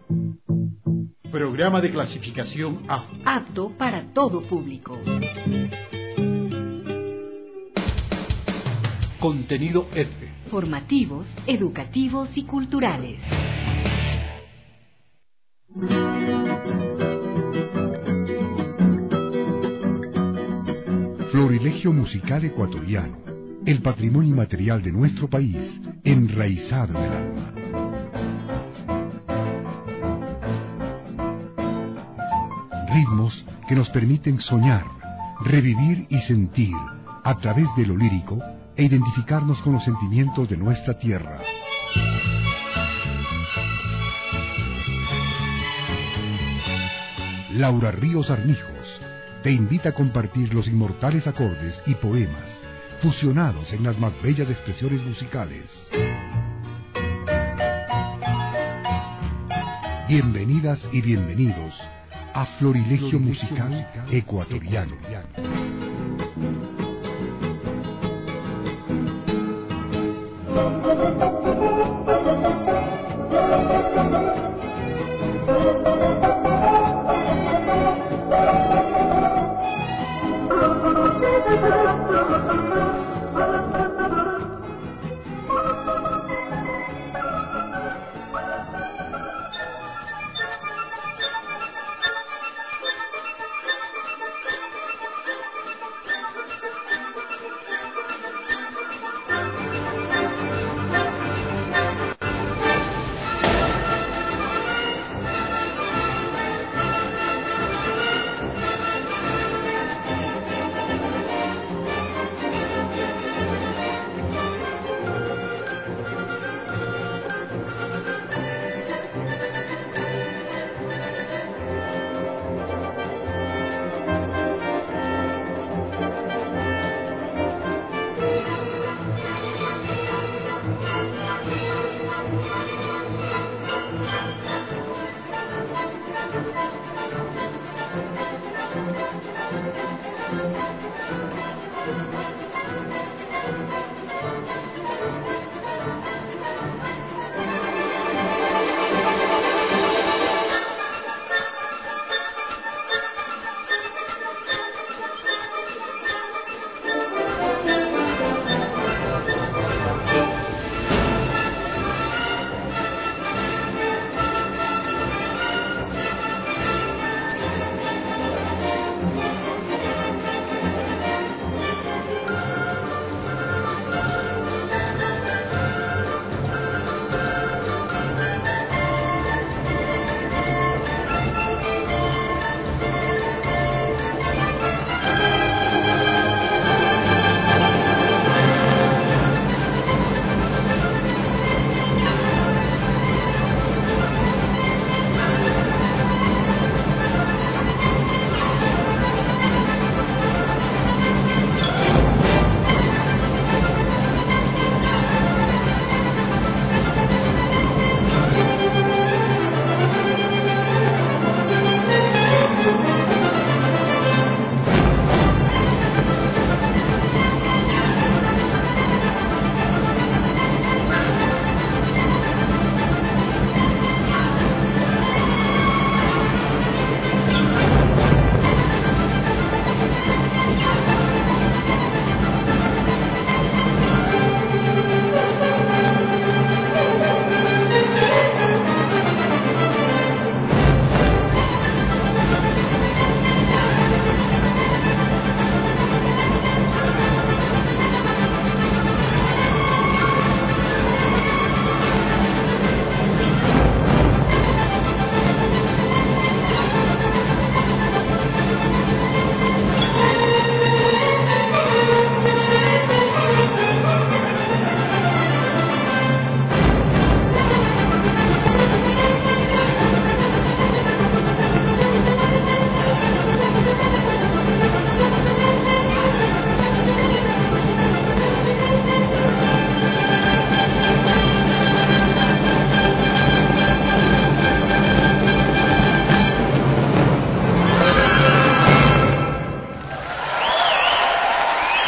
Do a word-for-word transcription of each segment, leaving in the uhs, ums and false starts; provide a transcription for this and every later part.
Programa de clasificación A. Apto para todo público. Contenido F. Formativos, educativos y culturales. Florilegio musical ecuatoriano, el patrimonio inmaterial de nuestro país, enraizado en el alma. Ritmos que nos permiten soñar, revivir y sentir, a través de lo lírico, e identificarnos con los sentimientos de nuestra tierra. Laura Ríos Armijos te invita a compartir los inmortales acordes y poemas fusionados en las más bellas expresiones musicales. Bienvenidas y bienvenidos a Florilegio Musical Ecuatoriano.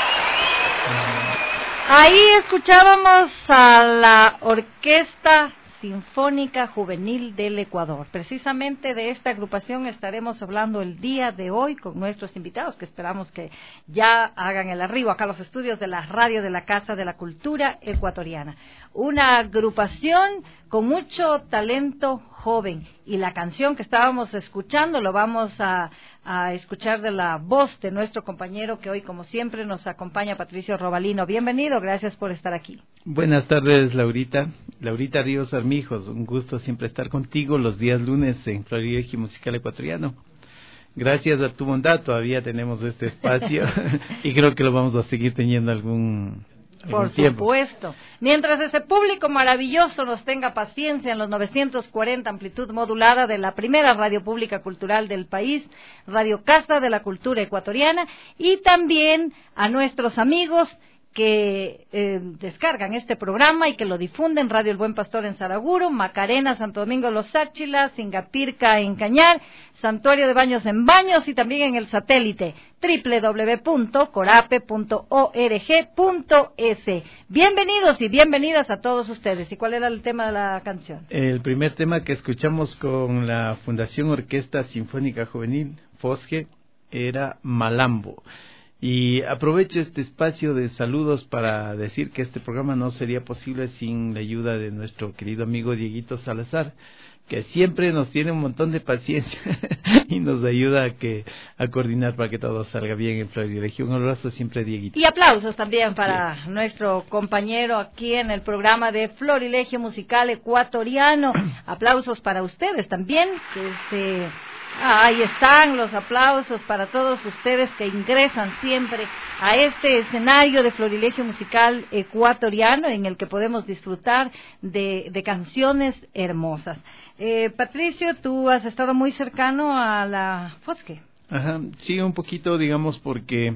Ahí escuchábamos a la orquesta Sinfónica Juvenil del Ecuador. Precisamente de esta agrupación estaremos hablando el día de hoy con nuestros invitados, que esperamos que ya hagan el arribo acá a los estudios de la radio de la Casa de la Cultura Ecuatoriana. Una agrupación con mucho talento joven, y la canción que estábamos escuchando lo vamos a, a escuchar de la voz de nuestro compañero que hoy, como siempre, nos acompaña, Patricio Robalino. Bienvenido, gracias por estar aquí. Buenas tardes, Laurita. Laurita Ríos Armijos, un gusto siempre estar contigo los días lunes en Florilegio Musical Ecuatoriano. Gracias a tu bondad todavía tenemos este espacio y creo que lo vamos a seguir teniendo algún Por supuesto. Mientras ese público maravilloso nos tenga paciencia en los novecientos cuarenta amplitud modulada de la primera radio pública cultural del país, Radio Casa de la Cultura Ecuatoriana, y también a nuestros amigos que eh, descargan este programa y que lo difunden: Radio El Buen Pastor en Saraguro, Macarena, Santo Domingo Los Áchilas, Singapirca en Cañar, Santuario de Baños en Baños, y también en el satélite doble u doble u doble u punto corape punto org punto es. Bienvenidos y bienvenidas a todos ustedes. ¿Y cuál era el tema de la canción? El primer tema que escuchamos con la Fundación Orquesta Sinfónica Juvenil, FOSGE, era Malambo. Y aprovecho este espacio de saludos para decir que este programa no sería posible sin la ayuda de nuestro querido amigo Dieguito Salazar, que siempre nos tiene un montón de paciencia y nos ayuda a que a coordinar para que todo salga bien en Florilegio. Un abrazo siempre, Dieguito. Y aplausos también para sí. nuestro compañero aquí en el programa de Florilegio Musical Ecuatoriano. Aplausos para ustedes también, que se... Ah, ahí están los aplausos para todos ustedes que ingresan siempre a este escenario de Florilegio Musical Ecuatoriano, en el que podemos disfrutar de, de canciones hermosas. Eh, Patricio, tú has estado muy cercano a la FOSGE. Ajá, sí, un poquito, digamos, porque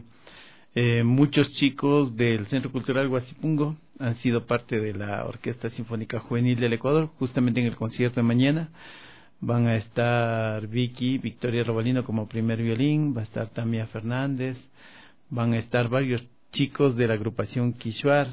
eh, muchos chicos del Centro Cultural Huasipungo han sido parte de la Orquesta Sinfónica Juvenil del Ecuador, justamente en el concierto de mañana. Van a estar Vicky, Victoria Robalino como primer violín, va a estar Tamia Fernández, van a estar varios chicos de la agrupación Quishuar,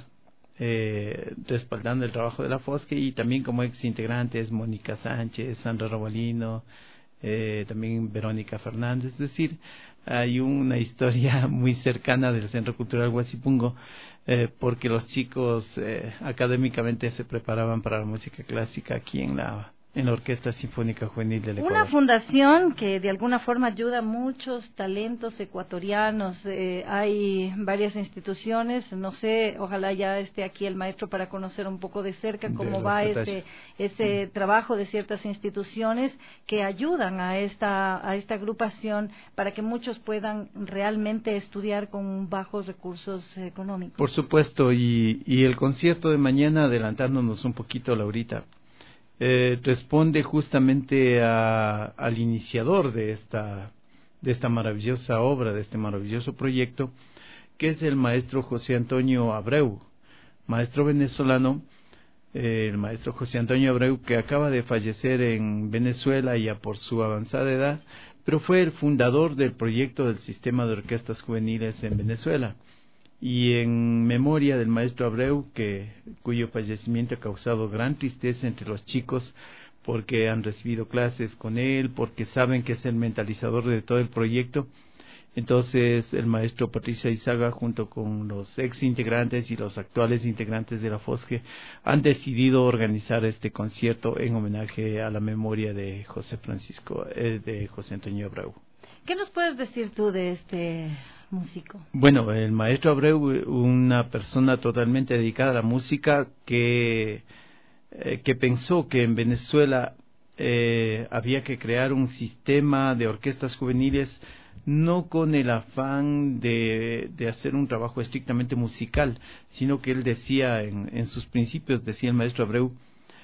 eh, respaldando el trabajo de la FOSGE, y también como ex integrantes Mónica Sánchez, Sandra Robalino, eh, también Verónica Fernández. Es decir, hay una historia muy cercana del Centro Cultural Huasipungo, eh, porque los chicos eh, académicamente se preparaban para la música clásica aquí en la en la Orquesta Sinfónica Juvenil del Ecuador. Una fundación que de alguna forma ayuda a muchos talentos ecuatorianos. Eh, hay varias instituciones, no sé, ojalá ya esté aquí el maestro para conocer un poco de cerca cómo de va ese ese mm. trabajo de ciertas instituciones que ayudan a esta a esta agrupación para que muchos puedan realmente estudiar con bajos recursos económicos. Por supuesto, y, y el concierto de mañana, adelantándonos un poquito, Laurita, Eh, responde justamente a, al iniciador de esta de esta maravillosa obra, de este maravilloso proyecto, que es el maestro José Antonio Abreu, maestro venezolano, eh, el maestro José Antonio Abreu, que acaba de fallecer en Venezuela ya por su avanzada edad, pero fue el fundador del proyecto del sistema de orquestas juveniles en Venezuela. Y en memoria del maestro Abreu, que cuyo fallecimiento ha causado gran tristeza entre los chicos, porque han recibido clases con él, porque saben que es el mentalizador de todo el proyecto. Entonces el maestro Patricio Izaga, junto con los ex integrantes y los actuales integrantes de la FOSGE, han decidido organizar este concierto en homenaje a la memoria de José Francisco, eh, de José Antonio Abreu. ¿Qué nos puedes decir tú de este músico? Bueno, el maestro Abreu, una persona totalmente dedicada a la música, que, eh, que pensó que en Venezuela eh, había que crear un sistema de orquestas juveniles, no con el afán de, de hacer un trabajo estrictamente musical, sino que él decía, en, en sus principios, decía el maestro Abreu,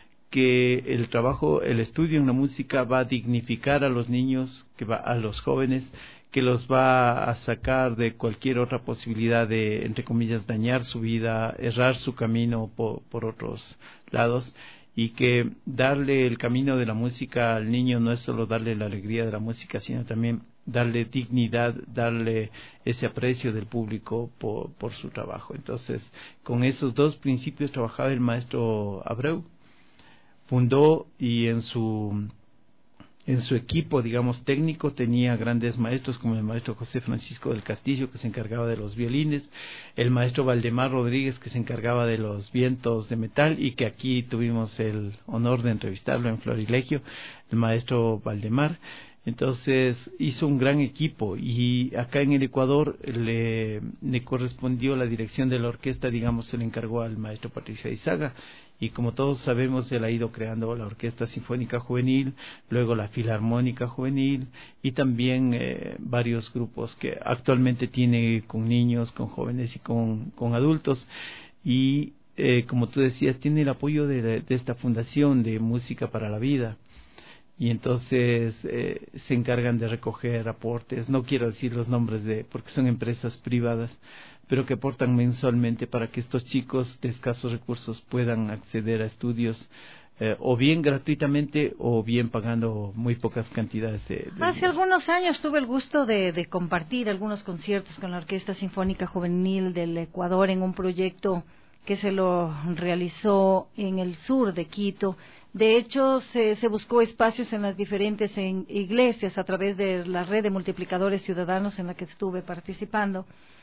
que el trabajo, el estudio en la música va a dignificar a los niños, que va a los jóvenes, que los va a sacar de cualquier otra posibilidad de, entre comillas, dañar su vida, errar su camino por, por otros lados, y que darle el camino de la música al niño no es solo darle la alegría de la música, sino también darle dignidad, darle ese aprecio del público por, por su trabajo. Entonces, con esos dos principios trabajaba el maestro Abreu. fundó y en su en su equipo, digamos, técnico tenía grandes maestros como el maestro José Francisco del Castillo, que se encargaba de los violines, el maestro Valdemar Rodríguez, que se encargaba de los vientos de metal, y que aquí tuvimos el honor de entrevistarlo en Florilegio, el maestro Valdemar. Entonces hizo un gran equipo, y acá en el Ecuador le, le correspondió la dirección de la orquesta, digamos, se le encargó al maestro Patricio Aizaga, y como todos sabemos, él ha ido creando la Orquesta Sinfónica Juvenil, luego la Filarmónica Juvenil, y también eh, varios grupos que actualmente tiene con niños, con jóvenes y con, con adultos. Y eh, como tú decías, tiene el apoyo de, de esta Fundación de Música para la Vida. Y entonces eh, se encargan de recoger aportes, no quiero decir los nombres de, porque son empresas privadas, pero que aportan mensualmente para que estos chicos de escasos recursos puedan acceder a estudios, eh, o bien gratuitamente o bien pagando muy pocas cantidades de, de Hace dinero. algunos años tuve el gusto de, de compartir algunos conciertos con la Orquesta Sinfónica Juvenil del Ecuador en un proyecto que se lo realizó en el sur de Quito. De hecho, se, se buscó espacios en las diferentes en, iglesias a través de la red de multiplicadores ciudadanos en la que estuve participando.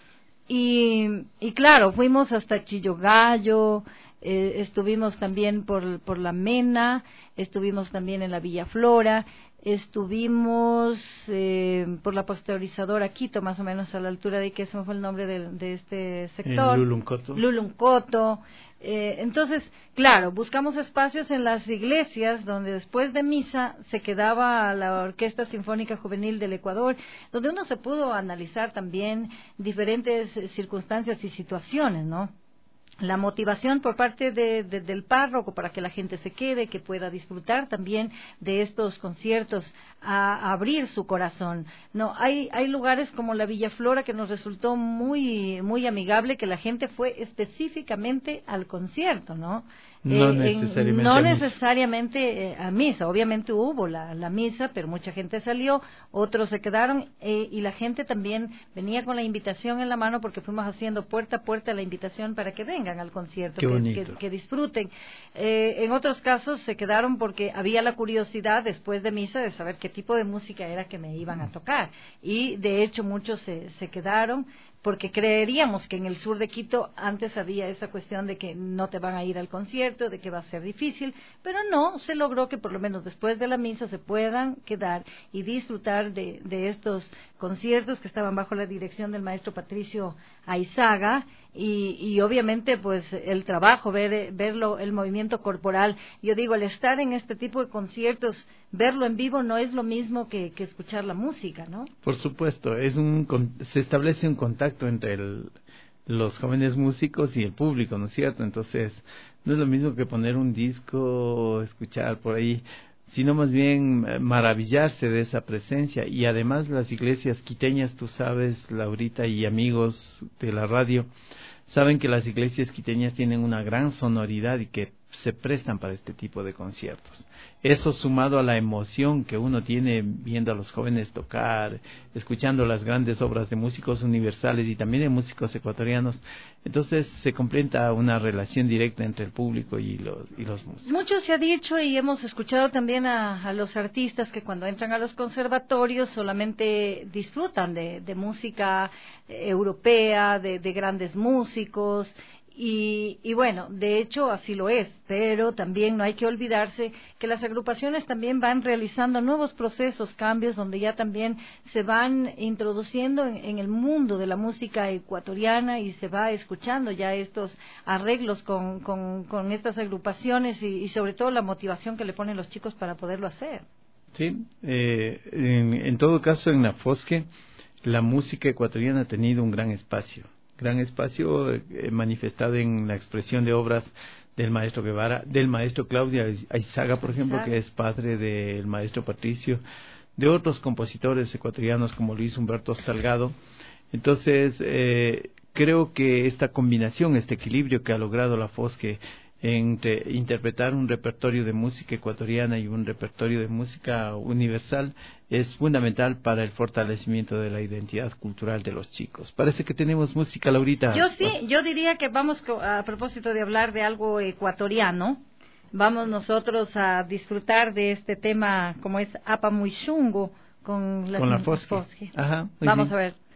Y, y claro, fuimos hasta Chillogallo, eh, estuvimos también por, por La Mena, estuvimos también en la Villa Flora, estuvimos eh, por la pasteurizadora Quito, más o menos a la altura de que ese fue el nombre de, de este sector. En Luluncoto. Luluncoto. Eh, entonces, claro, buscamos espacios en las iglesias donde después de misa se quedaba la Orquesta Sinfónica Juvenil del Ecuador, donde uno se pudo analizar también diferentes circunstancias y situaciones, ¿no? La motivación por parte de, de, del párroco para que la gente se quede, que pueda disfrutar también de estos conciertos, a, a abrir su corazón. No, hay hay lugares como la Villa Flora que nos resultó muy muy amigable, que la gente fue específicamente al concierto, ¿no? No eh, necesariamente, en, no a, misa. necesariamente eh, a misa. Obviamente hubo la, la misa, pero mucha gente salió, otros se quedaron, eh, y la gente también venía con la invitación en la mano, porque fuimos haciendo puerta a puerta la invitación para que vengan al concierto, Qué que, bonito. que, que disfruten. Eh, en otros casos se quedaron porque había la curiosidad después de misa de saber qué tipo de música era que me iban a tocar, y de hecho muchos se, se quedaron, porque creeríamos que en el sur de Quito antes había esa cuestión de que no te van a ir al concierto, de que va a ser difícil, pero no, se logró que por lo menos después de la misa se puedan quedar y disfrutar de, de estos conciertos que estaban bajo la dirección del maestro Patricio Aizaga, y, y obviamente pues el trabajo, ver verlo, el movimiento corporal. Yo digo, el estar en este tipo de conciertos, verlo en vivo no es lo mismo que, que escuchar la música, ¿no? Por supuesto, es un se establece un contacto entre el, los jóvenes músicos y el público, ¿no es cierto? Entonces, no es lo mismo que poner un disco, escuchar por ahí, sino más bien maravillarse de esa presencia. Y además las iglesias quiteñas, tú sabes, Laurita y amigos de la radio, saben que las iglesias quiteñas tienen una gran sonoridad y que se prestan para este tipo de conciertos. Eso sumado a la emoción que uno tiene viendo a los jóvenes tocar, escuchando las grandes obras de músicos universales y también de músicos ecuatorianos, entonces se completa una relación directa entre el público y los, y los músicos. Mucho se ha dicho, y hemos escuchado también a, a los artistas que cuando entran a los conservatorios solamente disfrutan de, de música eh, europea, de, de grandes músicos. Y, y bueno, de hecho así lo es, pero también no hay que olvidarse que las agrupaciones también van realizando nuevos procesos, cambios, donde ya también se van introduciendo en, en el mundo de la música ecuatoriana, y se va escuchando ya estos arreglos con, con, con estas agrupaciones, y, y sobre todo la motivación que le ponen los chicos para poderlo hacer. Sí, eh, en, en todo caso en la Fosque la música ecuatoriana ha tenido un gran espacio. gran espacio eh, manifestado en la expresión de obras del maestro Guevara, del maestro Claudio Aizaga, por ejemplo, que es padre del maestro Patricio, de otros compositores ecuatorianos como Luis Humberto Salgado. Entonces, eh, creo que esta combinación, este equilibrio que ha logrado la Fosque entre interpretar un repertorio de música ecuatoriana y un repertorio de música universal es fundamental para el fortalecimiento de la identidad cultural de los chicos. Parece que tenemos música, Laurita. Yo sí, yo diría que vamos, a propósito de hablar de algo ecuatoriano, vamos nosotros a disfrutar de este tema como es Apa Muy Chungo con la, con la Fosque. Fosque. Ajá, vamos bien. a ver.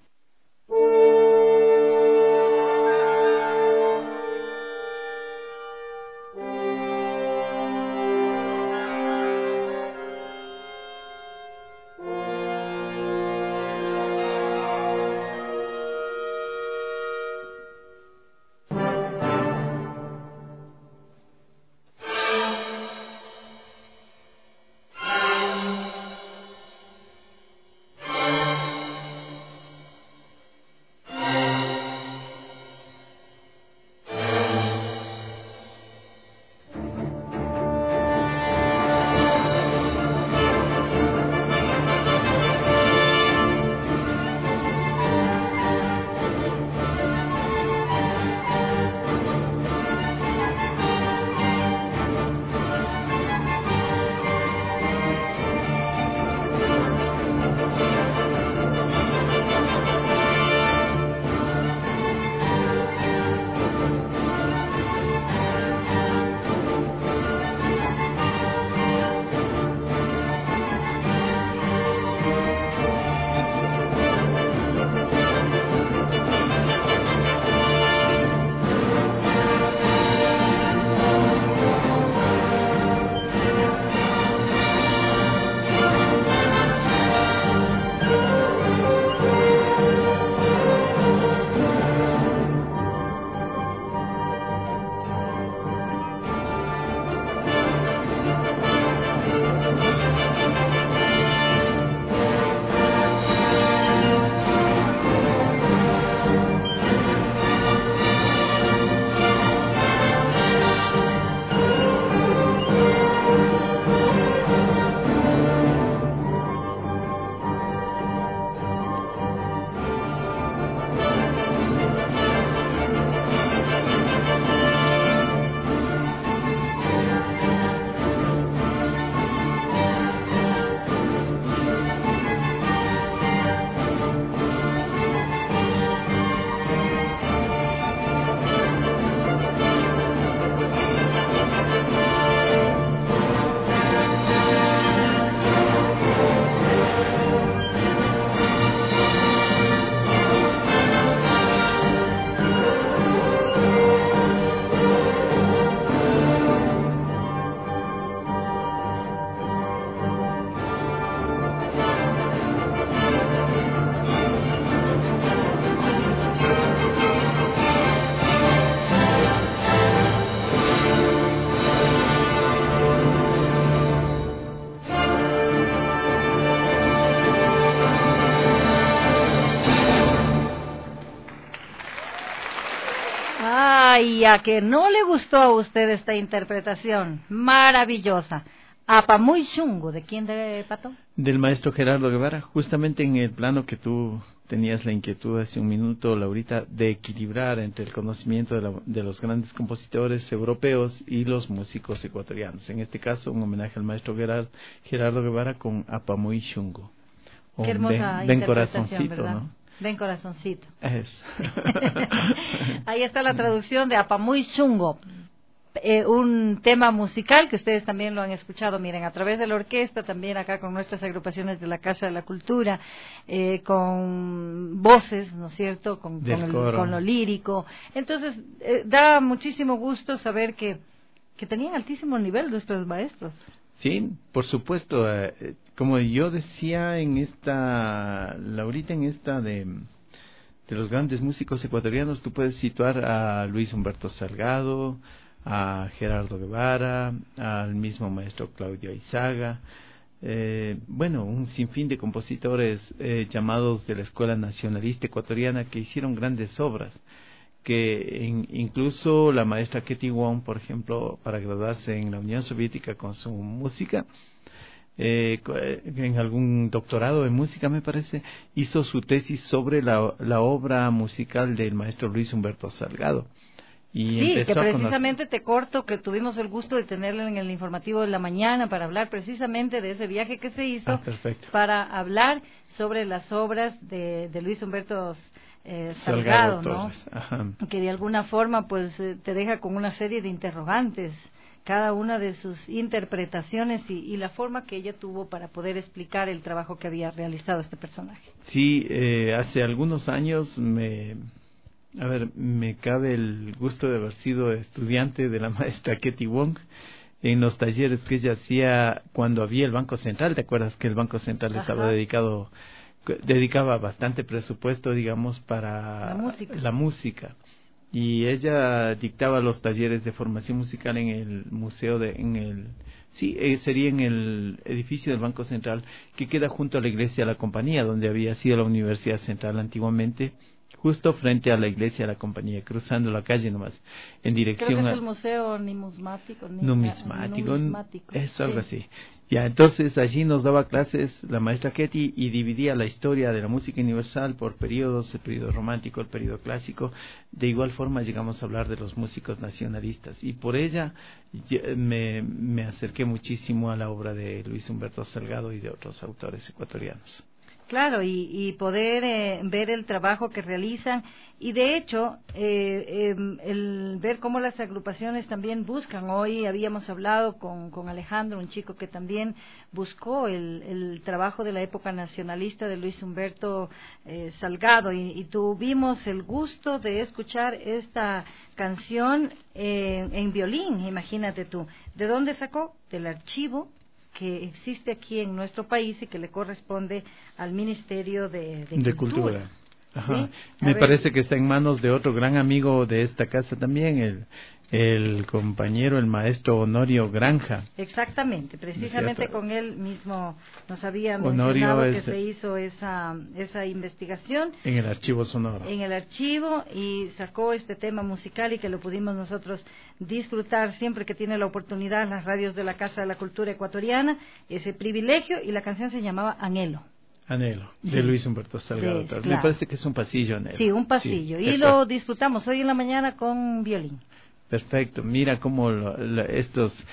Ay, a que no le gustó a usted esta interpretación, maravillosa. Apa Muy Chungo, ¿de quién, de Pato? Del maestro Gerardo Guevara, justamente en el plano que tú tenías la inquietud hace un minuto, Laurita, de equilibrar entre el conocimiento de, la, de los grandes compositores europeos y los músicos ecuatorianos. En este caso, un homenaje al maestro Gerard, Gerardo Guevara con Apa Muy Chungo. Qué hermosa ven, ven interpretación, corazoncito, ¿verdad? ¿no? Ven corazoncito. Es. Ahí está la traducción de Apa Muy Chungo. Eh, un tema musical que ustedes también lo han escuchado, miren, a través de la orquesta, también acá con nuestras agrupaciones de la Casa de la Cultura, eh, con voces, ¿no es cierto?, con, con, el, con lo lírico. Entonces, eh, da muchísimo gusto saber que, que tenían altísimo nivel nuestros maestros. Sí, por supuesto. Eh, como yo decía en esta, Laurita, en esta de, de los grandes músicos ecuatorianos, tú puedes situar a Luis Humberto Salgado, a Gerardo Guevara, al mismo maestro Claudio Aizaga, eh, bueno, un sinfín de compositores eh, llamados de la Escuela Nacionalista Ecuatoriana que hicieron grandes obras, que in, incluso la maestra Ketty Wong, por ejemplo, para graduarse en la Unión Soviética con su música, eh, en algún doctorado en música me parece, hizo su tesis sobre la, la obra musical del maestro Luis Humberto Salgado. Y sí, que precisamente te corto, que tuvimos el gusto de tenerle en el informativo de la mañana para hablar precisamente de ese viaje que se hizo, ah, para hablar sobre las obras de, de Luis Humberto eh, Salgado, Salgado, ¿no? Ajá. Que de alguna forma pues eh, te deja con una serie de interrogantes cada una de sus interpretaciones y, y la forma que ella tuvo para poder explicar el trabajo que había realizado este personaje. Sí, eh, hace algunos años me, a ver, me cabe el gusto de haber sido estudiante de la maestra Ketty Wong en los talleres que ella hacía cuando había el Banco Central. ¿Te acuerdas que el Banco Central Ajá. estaba dedicado, dedicaba bastante presupuesto, digamos, para la música? La música. Y ella dictaba los talleres de formación musical en el museo de, en el, sí, eh, sería en el edificio del Banco Central, que queda junto a la iglesia de la Compañía, donde había sido la Universidad Central antiguamente, justo frente a la iglesia de la Compañía, cruzando la calle nomás, en dirección Creo que es a... el museo numismático. Numismático, numismático. Es algo sí. así. Ya, entonces allí nos daba clases la maestra Ketty y dividía la historia de la música universal por periodos, el periodo romántico, el periodo clásico. De igual forma llegamos a hablar de los músicos nacionalistas y por ella me, me acerqué muchísimo a la obra de Luis Humberto Salgado y de otros autores ecuatorianos. Claro, y, y poder eh, ver el trabajo que realizan y de hecho eh, eh, el ver cómo las agrupaciones también buscan. Hoy habíamos hablado con, con Alejandro, un chico que también buscó el, el trabajo de la época nacionalista de Luis Humberto eh, Salgado y, y tuvimos el gusto de escuchar esta canción eh, en violín, imagínate tú. ¿De dónde sacó? Del archivo que existe aquí en nuestro país y que le corresponde al Ministerio de, de, de Cultura. Cultura. Ajá. ¿Sí? Me ver. parece que está en manos de otro gran amigo de esta casa también, el, el compañero, el maestro Honorio Granja. Exactamente, precisamente con él mismo nos había Honorio mencionado es, que se hizo esa, esa investigación. En el archivo sonoro. En el archivo y sacó este tema musical y que lo pudimos nosotros disfrutar siempre que tiene la oportunidad en las radios de la Casa de la Cultura Ecuatoriana, ese privilegio, y la canción se llamaba Anhelo. Anhelo, sí. de Luis Humberto Salgado. De, claro. Me parece que es un pasillo, Anhelo. Sí, un pasillo. Sí, y lo disfrutamos hoy en la mañana con violín. Perfecto. Mira cómo lo, lo, estos,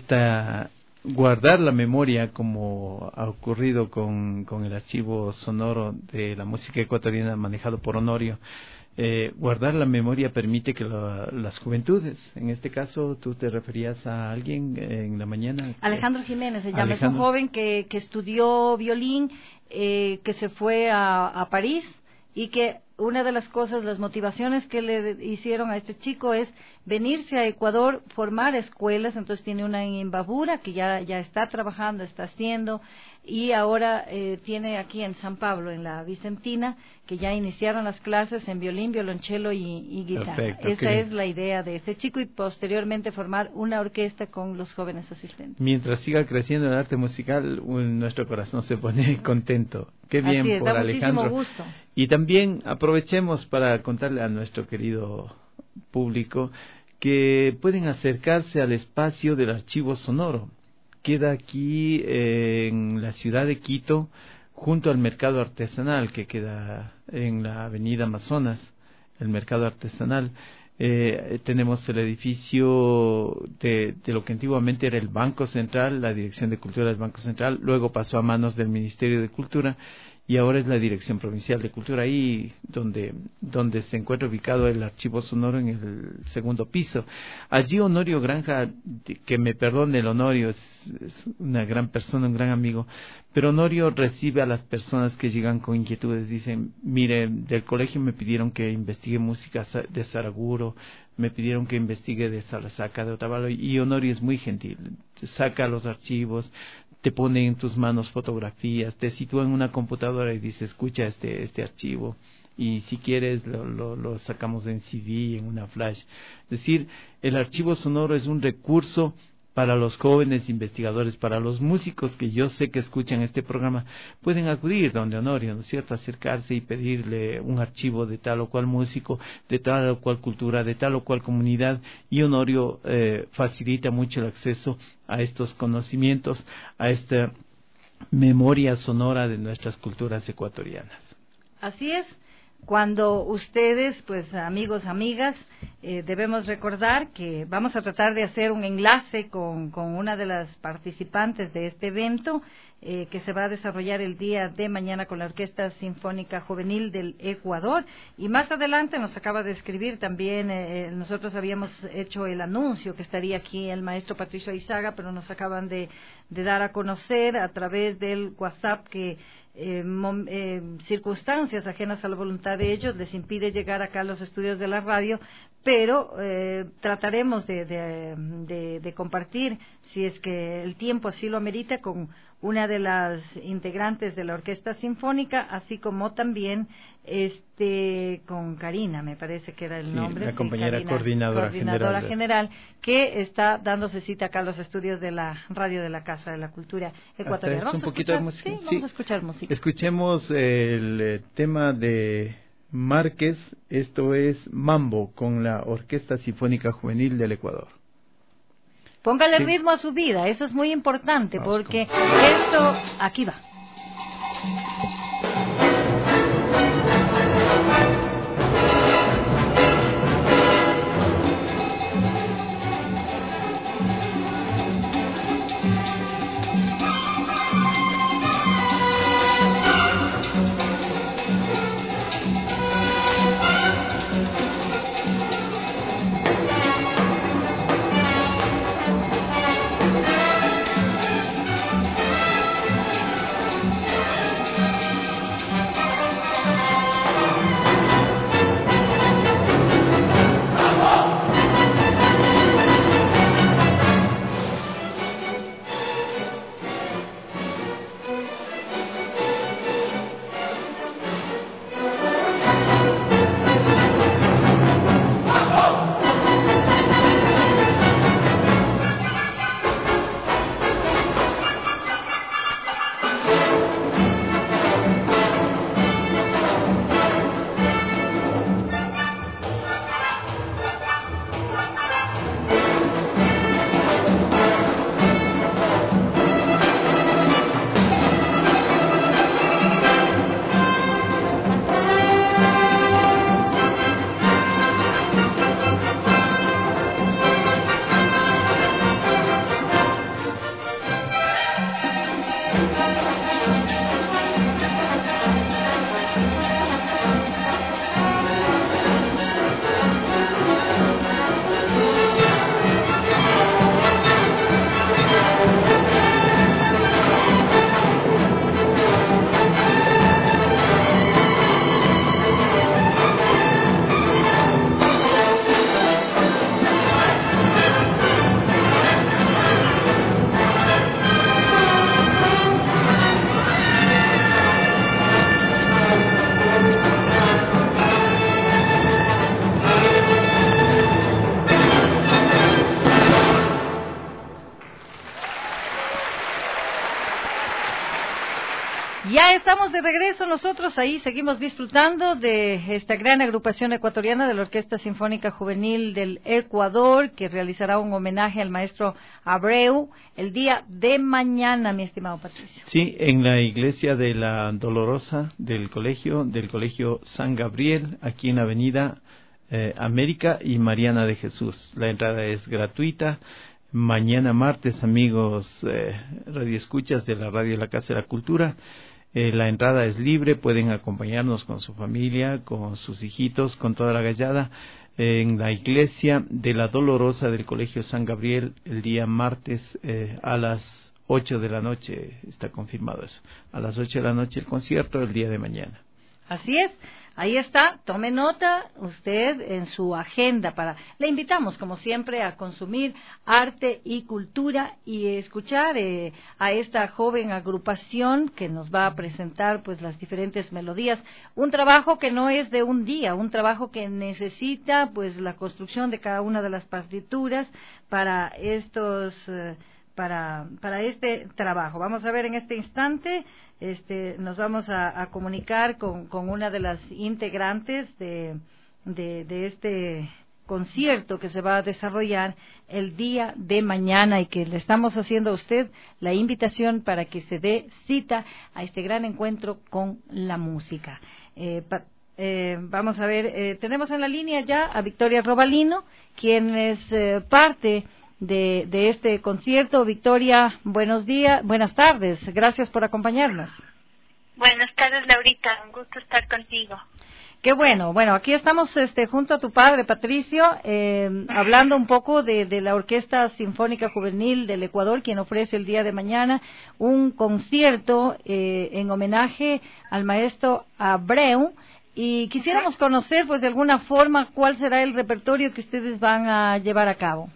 esta, guardar la memoria como ha ocurrido con, con el archivo sonoro de la música ecuatoriana manejado por Honorio. Eh, guardar la memoria permite que lo, las juventudes, en este caso tú te referías a alguien en la mañana. Alejandro Jiménez se llama, Alejandro. Es un joven que, que estudió violín, eh, que se fue a, a París y que una de las cosas, las motivaciones que le hicieron a este chico es venirse a Ecuador, formar escuelas. Entonces tiene una en Imbabura que ya, ya está trabajando, está haciendo, y ahora eh, tiene aquí en San Pablo, en la Vicentina, que ya iniciaron las clases en violín, violonchelo y, y guitarra. Perfecto, Esa okay. es la idea de este chico y posteriormente formar una orquesta con los jóvenes asistentes. Mientras siga creciendo el arte musical, un, nuestro corazón se pone contento. Qué bien Así es, por da Alejandro. Muchísimo gusto. Y también aprovechemos para contarle a nuestro querido público que pueden acercarse al espacio del archivo sonoro. Queda aquí eh, en la ciudad de Quito, junto al mercado artesanal que queda en la avenida Amazonas, el mercado artesanal. Eh, tenemos el edificio de, de lo que antiguamente era el Banco Central, la Dirección de Cultura del Banco Central, luego pasó a manos del Ministerio de Cultura y ahora es la Dirección Provincial de Cultura, ahí donde, donde se encuentra ubicado el archivo sonoro en el segundo piso. Allí Honorio Granja, que me perdone el Honorio, es, es una gran persona, un gran amigo, pero Honorio recibe a las personas que llegan con inquietudes. Dicen, mire, del colegio me pidieron que investigue música de Saraguro, me pidieron que investigue de Salasaca, de Otavalo, y Honorio es muy gentil, saca los archivos, te pone en tus manos fotografías, te sitúa en una computadora y dice, escucha este, este archivo, y si quieres lo, lo, lo sacamos en C D, en una flash. Es decir, el archivo sonoro es un recurso para los jóvenes investigadores, para los músicos que yo sé que escuchan este programa, pueden acudir donde Honorio, ¿no es cierto?, acercarse y pedirle un archivo de tal o cual músico, de tal o cual cultura, de tal o cual comunidad, y Honorio eh, facilita mucho el acceso a estos conocimientos, a esta memoria sonora de nuestras culturas ecuatorianas. Así es. cuando ustedes, pues amigos, amigas, eh, debemos recordar que vamos a tratar de hacer un enlace con, con una de las participantes de este evento eh, que se va a desarrollar el día de mañana con la Orquesta Sinfónica Juvenil del Ecuador, y más adelante nos acaba de escribir también, eh, nosotros habíamos hecho el anuncio que estaría aquí el maestro Patricio Aizaga, pero nos acaban de, de dar a conocer a través del WhatsApp que Eh, mom, eh, circunstancias ajenas a la voluntad de ellos les impide llegar acá a los estudios de la radio, pero eh, trataremos de, de, de, de compartir, si es que el tiempo así lo amerita, con una de las integrantes de la Orquesta Sinfónica, así como también este con Karina, me parece que era el sí, nombre, la compañera Karina, coordinadora, coordinadora general, general, que está dándose cita acá a los estudios de la radio de la Casa de la Cultura Ecuatoriana. Vamos, un a poquito escuchar, de música. sí, Sí. vamos a escuchar música. Escuchemos el eh, tema de Márquez, esto es Mambo, con la Orquesta Sinfónica Juvenil del Ecuador. Póngale Sí. ritmo a su vida, eso es muy importante, Vamos porque con... esto, aquí va. Ya estamos de regreso nosotros, ahí seguimos disfrutando de esta gran agrupación ecuatoriana de la Orquesta Sinfónica Juvenil del Ecuador, que realizará un homenaje al maestro Abreu el día de mañana, mi estimado Patricio. Sí, en la iglesia de la Dolorosa del colegio, del colegio San Gabriel, aquí en la avenida eh, América y Mariana de Jesús. La entrada es gratuita. Mañana martes, amigos eh, radioescuchas de la radio de la Casa de la Cultura, Eh, la entrada es libre, pueden acompañarnos con su familia, con sus hijitos, con toda la gallada, eh, en la iglesia de la Dolorosa del Colegio San Gabriel el día martes eh, a las ocho de la noche, está confirmado eso, a las ocho de la noche el concierto el día de mañana. Así es, ahí está, tome nota usted en su agenda. Para le invitamos, como siempre, a consumir arte y cultura y escuchar eh, a esta joven agrupación que nos va a presentar pues las diferentes melodías. Un trabajo que no es de un día, un trabajo que necesita pues la construcción de cada una de las partituras para estos... Eh, Para, para este trabajo. Vamos a ver en este instante, este, nos vamos a, a comunicar con, con una de las integrantes de, de, de este concierto que se va a desarrollar el día de mañana y que le estamos haciendo a usted la invitación para que se dé cita a este gran encuentro con la música. Eh, pa, eh, vamos a ver, eh, tenemos en la línea ya a Victoria Robalino, quien es eh, parte de, de este concierto. Victoria, buenos días, buenas tardes, gracias por acompañarnos. Buenas tardes, Laurita, un gusto estar contigo. Qué bueno, bueno, aquí estamos este, junto a tu padre, Patricio, eh, hablando un poco de, de la Orquesta Sinfónica Juvenil del Ecuador, quien ofrece el día de mañana un concierto eh, en homenaje al maestro Abreu, y quisiéramos conocer, pues, de alguna forma, cuál será el repertorio que ustedes van a llevar a cabo.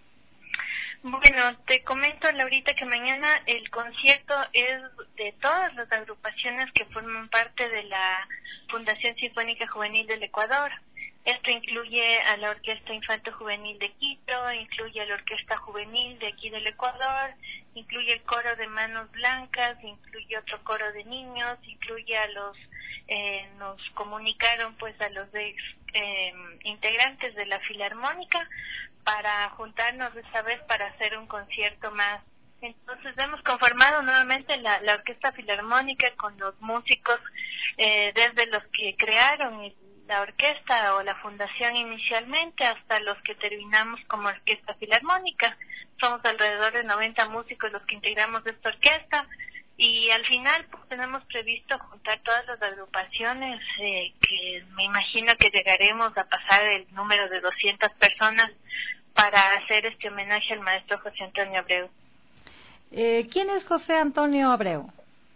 Bueno, te comento, Laurita, que mañana el concierto es de todas las agrupaciones que forman parte de la Fundación Sinfónica Juvenil del Ecuador. Esto incluye a la Orquesta Infanto Juvenil de Quito, incluye a la Orquesta Juvenil de aquí del Ecuador, incluye el coro de Manos Blancas, incluye otro coro de niños, incluye a los, eh, nos comunicaron pues a los ex, eh, integrantes de la Filarmónica para juntarnos esta vez para hacer un concierto más. Entonces hemos conformado nuevamente la, la Orquesta Filarmónica con los músicos eh, desde los que crearon la orquesta o la fundación inicialmente hasta los que terminamos como Orquesta Filarmónica. Somos alrededor de noventa músicos los que integramos esta orquesta y al final pues tenemos previsto juntar todas las agrupaciones eh, que me imagino que llegaremos a pasar el número de doscientas personas para hacer este homenaje al maestro José Antonio Abreu. Eh, ¿Quién es José Antonio Abreu?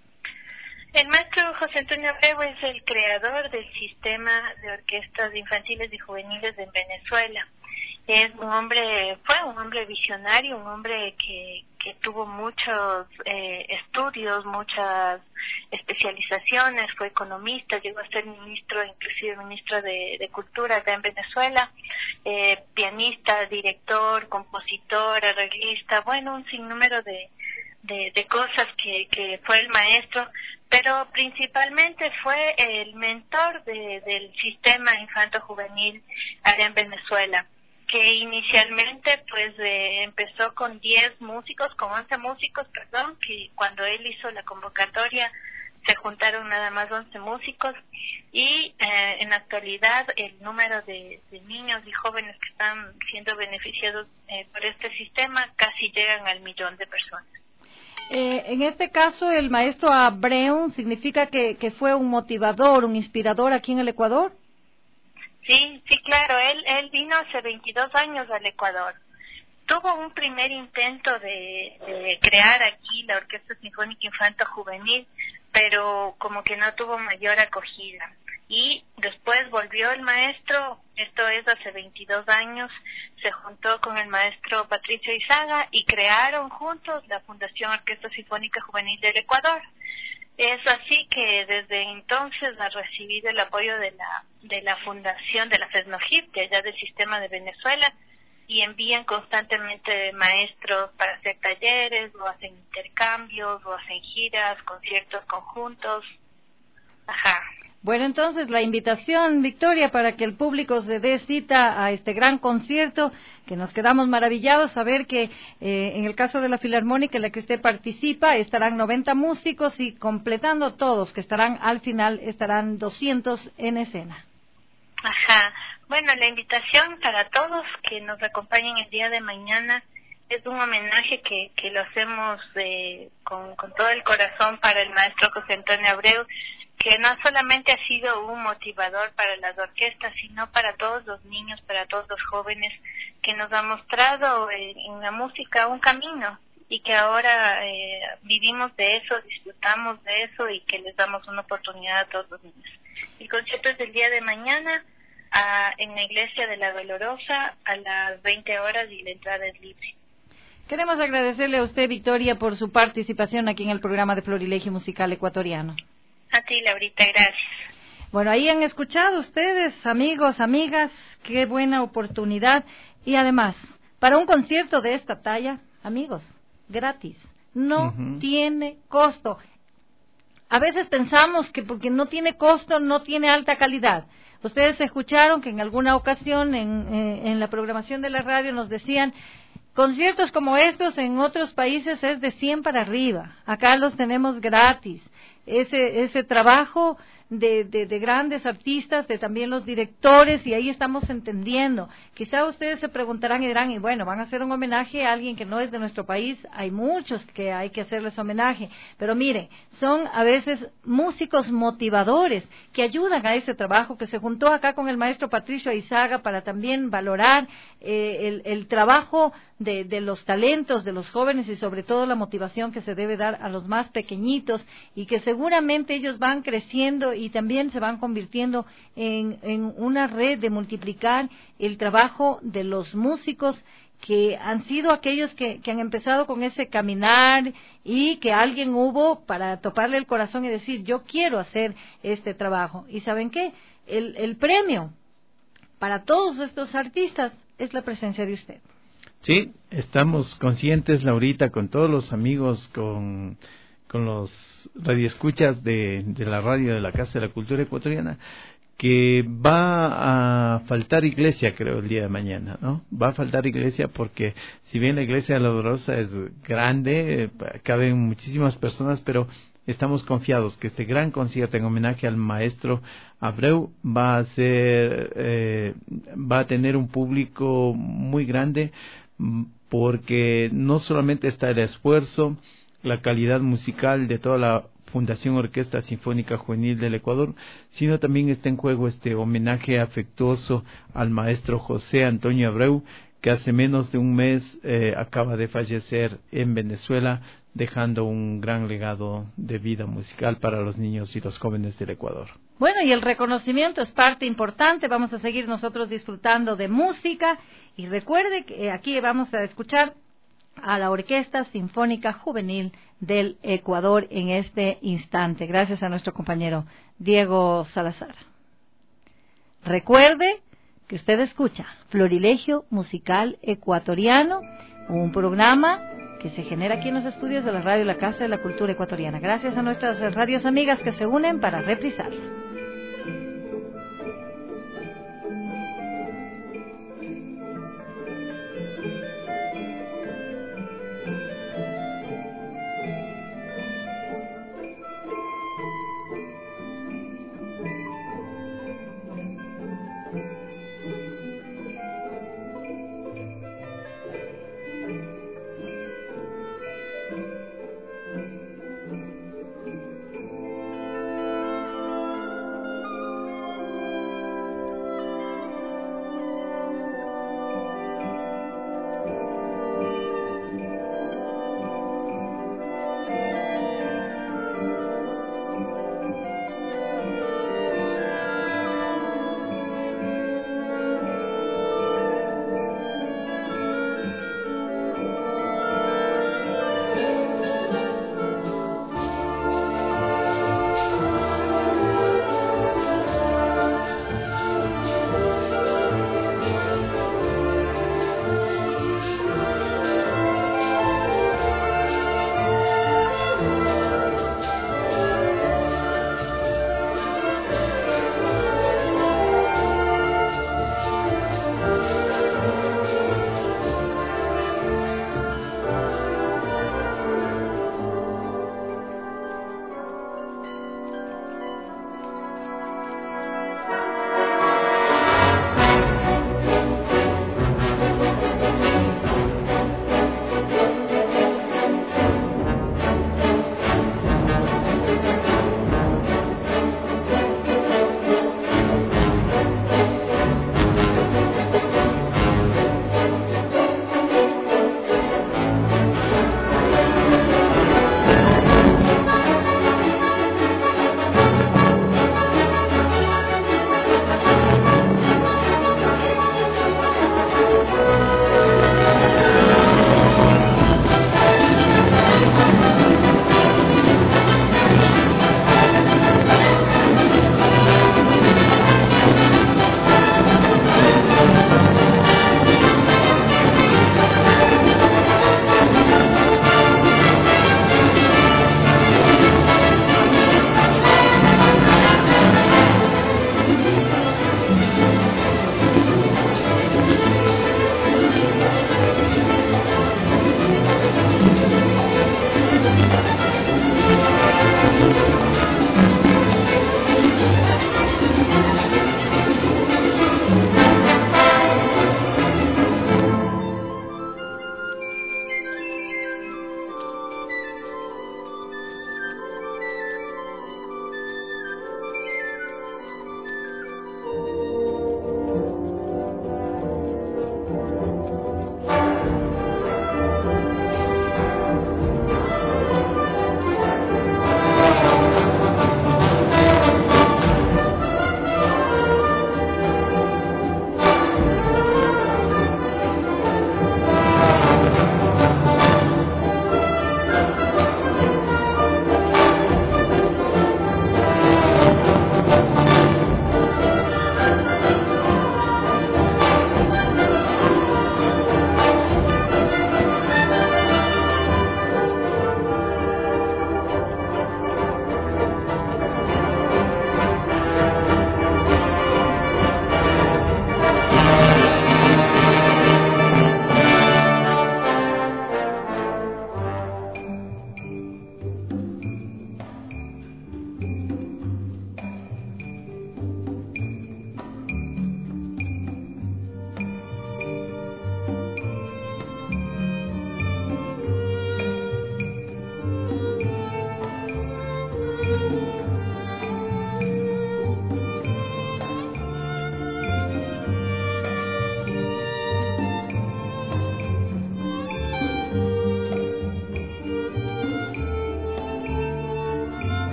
El maestro José Antonio Abreu es el creador del sistema de orquestas infantiles y juveniles en Venezuela. Es un hombre, fue un hombre visionario, un hombre que, que tuvo muchos eh, estudios, muchas especializaciones, fue economista, llegó a ser ministro, inclusive ministro de, de Cultura acá en Venezuela, eh, pianista, director, compositor, arreglista, bueno, un sinnúmero de De, de cosas que, que fue el maestro, pero principalmente fue el mentor de, del sistema infanto-juvenil allá en Venezuela, que inicialmente pues eh, empezó con diez músicos, con once músicos, perdón, que cuando él hizo la convocatoria se juntaron nada más once músicos y eh, en la actualidad el número de, de niños y jóvenes que están siendo beneficiados eh, por este sistema casi llegan al millón de personas. Eh, en este caso, el maestro Abreu significa que, que fue un motivador, un inspirador aquí en el Ecuador. Sí, sí, claro. Él, él vino hace veintidós años al Ecuador. Tuvo un primer intento de, de crear aquí la Orquesta Sinfónica Infanto Juvenil, pero como que no tuvo mayor acogida. Y después volvió el maestro, esto es hace veintidós años, se juntó con el maestro Patricio Izaga y crearon juntos la Fundación Orquesta Sinfónica Juvenil del Ecuador. Es así que desde entonces ha recibido el apoyo de la de la fundación de la FESNOGIP, de allá del sistema de Venezuela, y envían constantemente maestros para hacer talleres, o hacen intercambios, o hacen giras, conciertos conjuntos. Ajá. Bueno, entonces la invitación, Victoria, para que el público se dé cita a este gran concierto, que nos quedamos maravillados saber que eh, en el caso de la Filarmónica en la que usted participa estarán noventa músicos y completando todos, que estarán al final, estarán doscientos en escena. Ajá. Bueno, la invitación para todos que nos acompañen el día de mañana es un homenaje que, que lo hacemos eh, con, con todo el corazón para el maestro José Antonio Abreu, que no solamente ha sido un motivador para las orquestas, sino para todos los niños, para todos los jóvenes, que nos ha mostrado en, en la música un camino y que ahora eh, vivimos de eso, disfrutamos de eso y que les damos una oportunidad a todos los niños. El concierto es el día de mañana a, en la Iglesia de la Dolorosa a las veinte horas y la entrada es libre. Queremos agradecerle a usted, Victoria, por su participación aquí en el programa de Florilegio Musical Ecuatoriano. A ti, Laurita, gracias. Bueno, ahí han escuchado ustedes, amigos, amigas, qué buena oportunidad. Y además, para un concierto de esta talla, amigos, gratis, no uh-huh. tiene costo. A veces pensamos que porque no tiene costo, no tiene alta calidad. Ustedes escucharon que en alguna ocasión en, eh, en la programación de la radio nos decían, conciertos como estos en otros países es de cien para arriba, acá los tenemos gratis. Ese ese trabajo de, de, de grandes artistas, de también los directores, y ahí estamos entendiendo. Quizá ustedes se preguntarán y dirán, y bueno, van a hacer un homenaje a alguien que no es de nuestro país. Hay muchos que hay que hacerles homenaje, pero mire, son a veces músicos motivadores que ayudan a ese trabajo, que se juntó acá con el maestro Patricio Aizaga para también valorar eh, el, el trabajo de, de los talentos de los jóvenes y sobre todo la motivación que se debe dar a los más pequeñitos, y que seguramente ellos van creciendo y también se van convirtiendo en, en una red de multiplicar el trabajo de los músicos que han sido aquellos que, que han empezado con ese caminar, y que alguien hubo para toparle el corazón y decir, yo quiero hacer este trabajo. ¿Y saben qué? El, el premio para todos estos artistas es la presencia de usted. Sí, estamos conscientes, Laurita, con todos los amigos, con, con los radioescuchas de, de la radio de la Casa de la Cultura Ecuatoriana, que va a faltar iglesia, creo, el día de mañana, ¿no? Va a faltar iglesia porque, si bien la iglesia de La Dolorosa es grande, caben muchísimas personas, pero estamos confiados que este gran concierto en homenaje al maestro Abreu va a ser, eh, va a tener un público muy grande, porque no solamente está el esfuerzo, la calidad musical de toda la Fundación Orquesta Sinfónica Juvenil del Ecuador, sino también está en juego este homenaje afectuoso al maestro José Antonio Abreu, que hace menos de un mes eh, acaba de fallecer en Venezuela, dejando un gran legado de vida musical para los niños y los jóvenes del Ecuador. Bueno, y el reconocimiento es parte importante. Vamos a seguir nosotros disfrutando de música, y recuerde que aquí vamos a escuchar a la Orquesta Sinfónica Juvenil del Ecuador en este instante, gracias a nuestro compañero Diego Salazar. Recuerde que usted escucha Florilegio Musical Ecuatoriano, un programa que se genera aquí en los estudios de la radio La Casa de la Cultura Ecuatoriana, gracias a nuestras radios amigas que se unen para reprisarlo.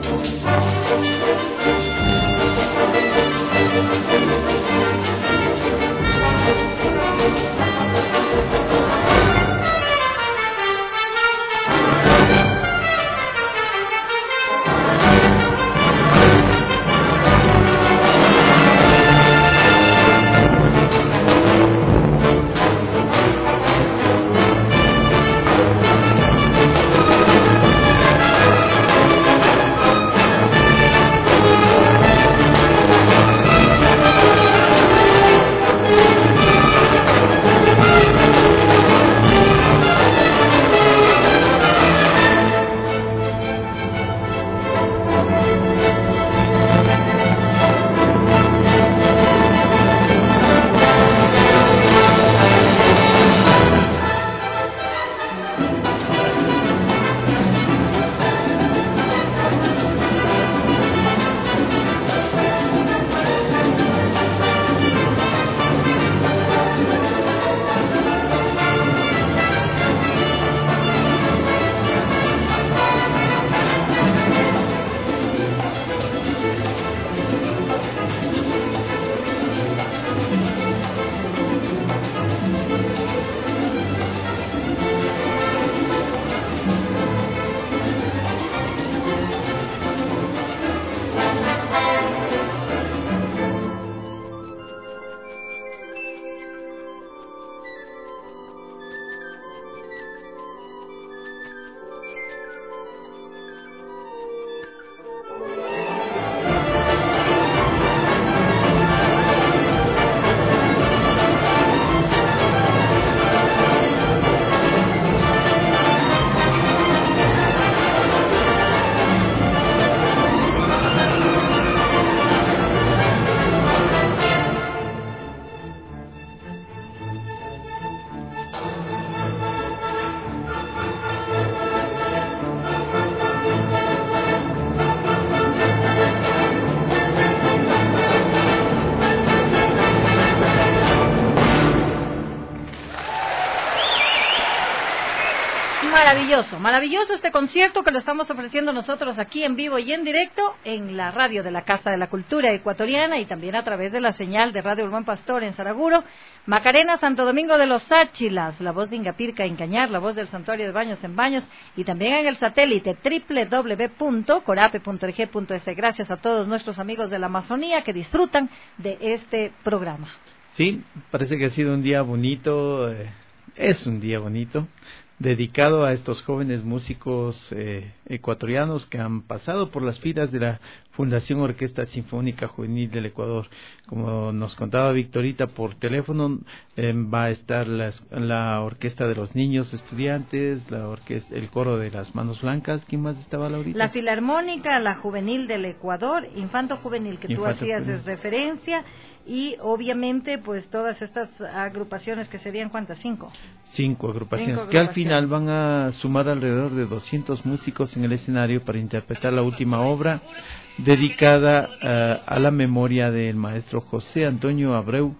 Maravilloso, maravilloso este concierto que lo estamos ofreciendo nosotros aquí en vivo y en directo en la radio de la Casa de la Cultura Ecuatoriana y también a través de la señal de Radio El Buen Pastor en Saraguro, Macarena, Santo Domingo de los Áchilas, la voz de Ingapirca en Cañar, la voz del Santuario de Baños en Baños y también en el satélite doble u doble u doble u punto corape punto org punto es. Gracias a todos nuestros amigos de la Amazonía que disfrutan de este programa. Sí, parece que ha sido un día bonito, eh, es un día bonito, dedicado a estos jóvenes músicos eh, ecuatorianos que han pasado por las filas de la Fundación Orquesta Sinfónica Juvenil del Ecuador. Como nos contaba Victorita por teléfono, eh, va a estar las, la Orquesta de los Niños Estudiantes, la orquesta, el Coro de las Manos Blancas. ¿Quién más estaba, Laurita? La Filarmónica, la Juvenil del Ecuador, Infanto Juvenil, que Infanto tú hacías juvenil. referencia, y obviamente pues todas estas agrupaciones que serían, ¿cuántas? Cinco. Cinco agrupaciones, Cinco que agrupaciones. al final van a sumar alrededor de doscientos músicos en el escenario para interpretar la última obra dedicada uh, a la memoria del maestro José Antonio Abreu,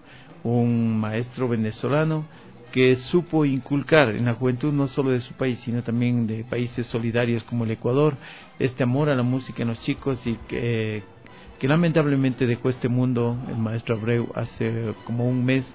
un maestro venezolano que supo inculcar en la juventud no solo de su país, sino también de países solidarios como el Ecuador, este amor a la música en los chicos y que, que lamentablemente dejó este mundo el maestro Abreu hace como un mes.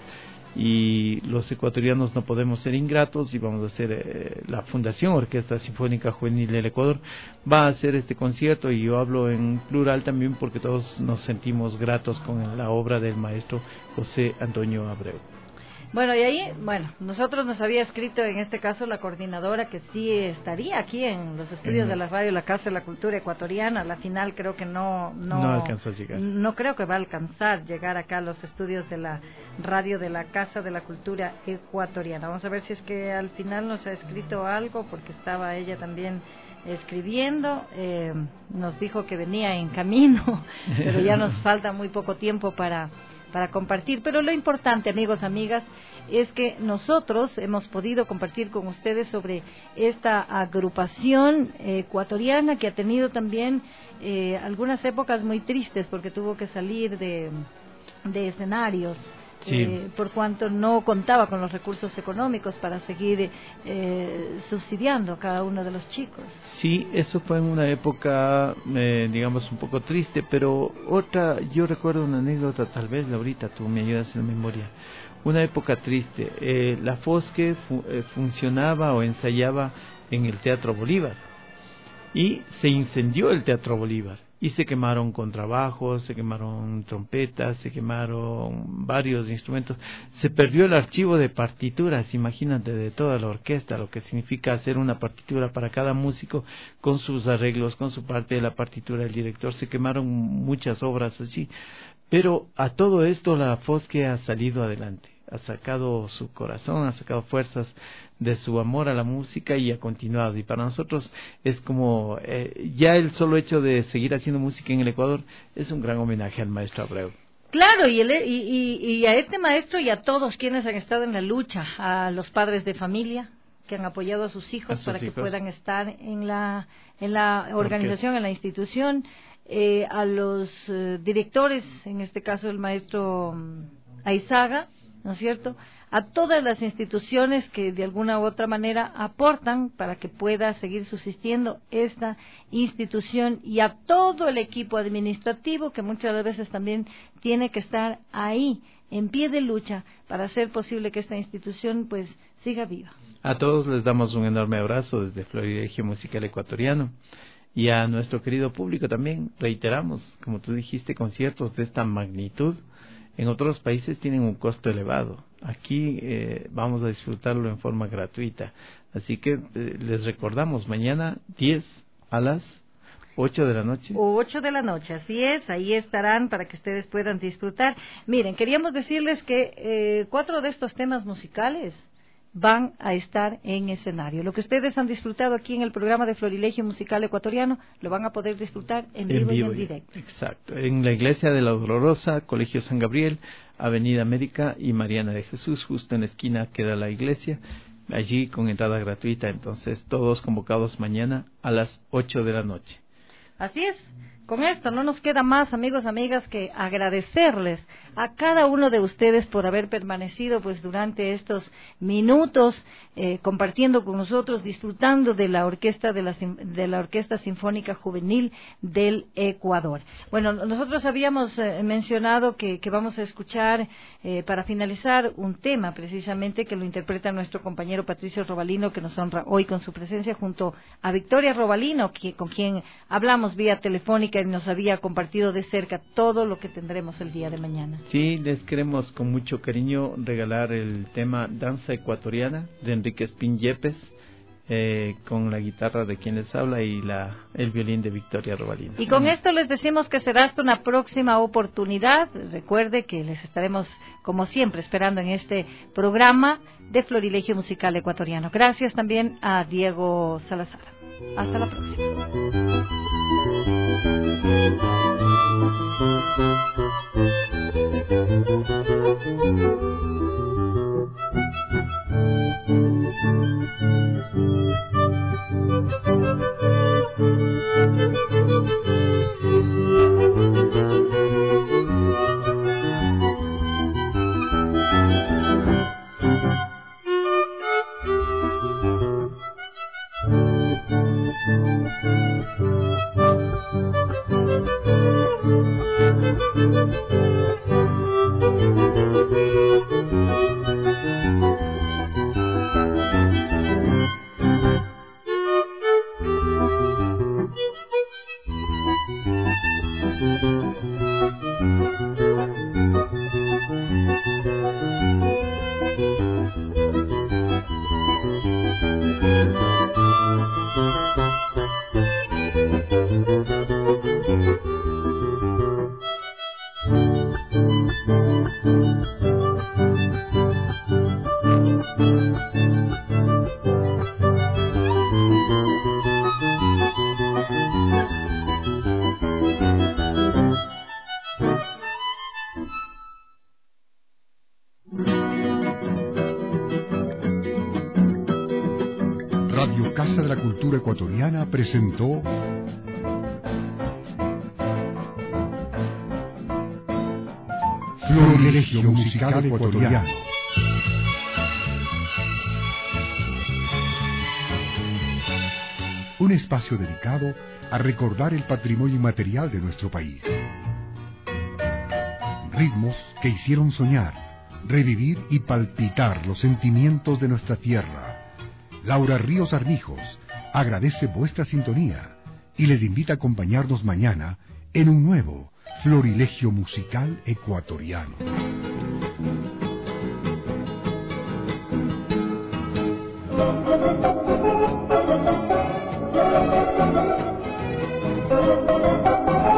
Y los ecuatorianos no podemos ser ingratos y vamos a hacer eh, la Fundación Orquesta Sinfónica Juvenil del Ecuador va a hacer este concierto, y yo hablo en plural también porque todos nos sentimos gratos con la obra del maestro José Antonio Abreu. Bueno, y ahí, bueno, nosotros nos había escrito en este caso la coordinadora que sí estaría aquí en los estudios mm. de la radio La Casa de la Cultura Ecuatoriana. A la final creo que no no, no alcanzó a llegar. No creo que va a alcanzar llegar acá a los estudios de la radio de la Casa de la Cultura Ecuatoriana. Vamos a ver si es que al final nos ha escrito algo, porque estaba ella también escribiendo, eh, nos dijo que venía en camino, pero ya nos falta muy poco tiempo para para compartir, pero lo importante, amigos, amigas, es que nosotros hemos podido compartir con ustedes sobre esta agrupación eh, ecuatoriana que ha tenido también eh, algunas épocas muy tristes porque tuvo que salir de, de escenarios Sí. eh, por cuanto no contaba con los recursos económicos para seguir eh, subsidiando a cada uno de los chicos. Sí, eso fue en una época, eh, digamos, un poco triste, pero otra, yo recuerdo una anécdota, tal vez, Laurita, tú me ayudas en memoria. Una época triste, eh, la Fosque fu eh, funcionaba o ensayaba en el Teatro Bolívar y se incendió el Teatro Bolívar. Y se quemaron contrabajos, se quemaron trompetas, se quemaron varios instrumentos. Se perdió el archivo de partituras, imagínate, de toda la orquesta, lo que significa hacer una partitura para cada músico con sus arreglos, con su parte de la partitura del director. Se quemaron muchas obras así. Pero a todo esto la Fosque ha salido adelante. Ha sacado su corazón, ha sacado fuerzas de su amor a la música y ha continuado. Y para nosotros es como, eh, ya el solo hecho de seguir haciendo música en el Ecuador es un gran homenaje al maestro Abreu. Claro, y, el, y, y, y a este maestro y a todos quienes han estado en la lucha, a los padres de familia que han apoyado a sus hijos a sus para hijos. que puedan estar en la, en la organización, en la institución, eh, a los eh, directores, en este caso el maestro um, Aizaga, ¿no es cierto?, a todas las instituciones que de alguna u otra manera aportan para que pueda seguir subsistiendo esta institución, y a todo el equipo administrativo que muchas veces también tiene que estar ahí en pie de lucha para hacer posible que esta institución pues siga viva. A todos les damos un enorme abrazo desde Florilegio Musical Ecuatoriano. Y a nuestro querido público también reiteramos, como tú dijiste, conciertos de esta magnitud en otros países tienen un costo elevado. Aquí eh, vamos a disfrutarlo en forma gratuita. Así que eh, les recordamos, mañana diez a las ocho de la noche. ocho de la noche, así es, ahí estarán para que ustedes puedan disfrutar. Miren, queríamos decirles que eh, cuatro de estos temas musicales van a estar en escenario. Lo que ustedes han disfrutado aquí en el programa de Florilegio Musical Ecuatoriano, lo van a poder disfrutar en vivo, en vivo y en directo. Exacto. En la Iglesia de la Dolorosa, Colegio San Gabriel, Avenida América y Mariana de Jesús, justo en la esquina queda la iglesia, allí con entrada gratuita. Entonces, todos convocados mañana a las ocho de la noche. Así es. Con esto no nos queda más, amigos, amigas, que agradecerles a cada uno de ustedes por haber permanecido pues durante estos minutos eh, compartiendo con nosotros, disfrutando de la orquesta de la, de la Orquesta Sinfónica Juvenil del Ecuador. Bueno, nosotros habíamos eh, mencionado que, que vamos a escuchar eh, para finalizar un tema precisamente que lo interpreta nuestro compañero Patricio Robalino, que nos honra hoy con su presencia junto a Victoria Robalino, que, con quien hablamos vía telefónica y nos había compartido de cerca todo lo que tendremos el día de mañana. Sí, les queremos con mucho cariño regalar el tema Danza Ecuatoriana de Enrique Espín Yepes, eh, con la guitarra de quien les habla y la el violín de Victoria Robalino. Y con esto les decimos que será hasta una próxima oportunidad. Recuerde que les estaremos, como siempre, esperando en este programa de Florilegio Musical Ecuatoriano. Gracias también a Diego Salazar. Hasta la próxima. Radio Casa de la Cultura Ecuatoriana presentó Florilegio Musical Ecuatoriano. Un espacio dedicado a recordar el patrimonio inmaterial de nuestro país. Ritmos que hicieron soñar, revivir y palpitar los sentimientos de nuestra tierra. Laura Ríos Armijos agradece vuestra sintonía y les invita a acompañarnos mañana en un nuevo Florilegio Musical Ecuatoriano. Thank you.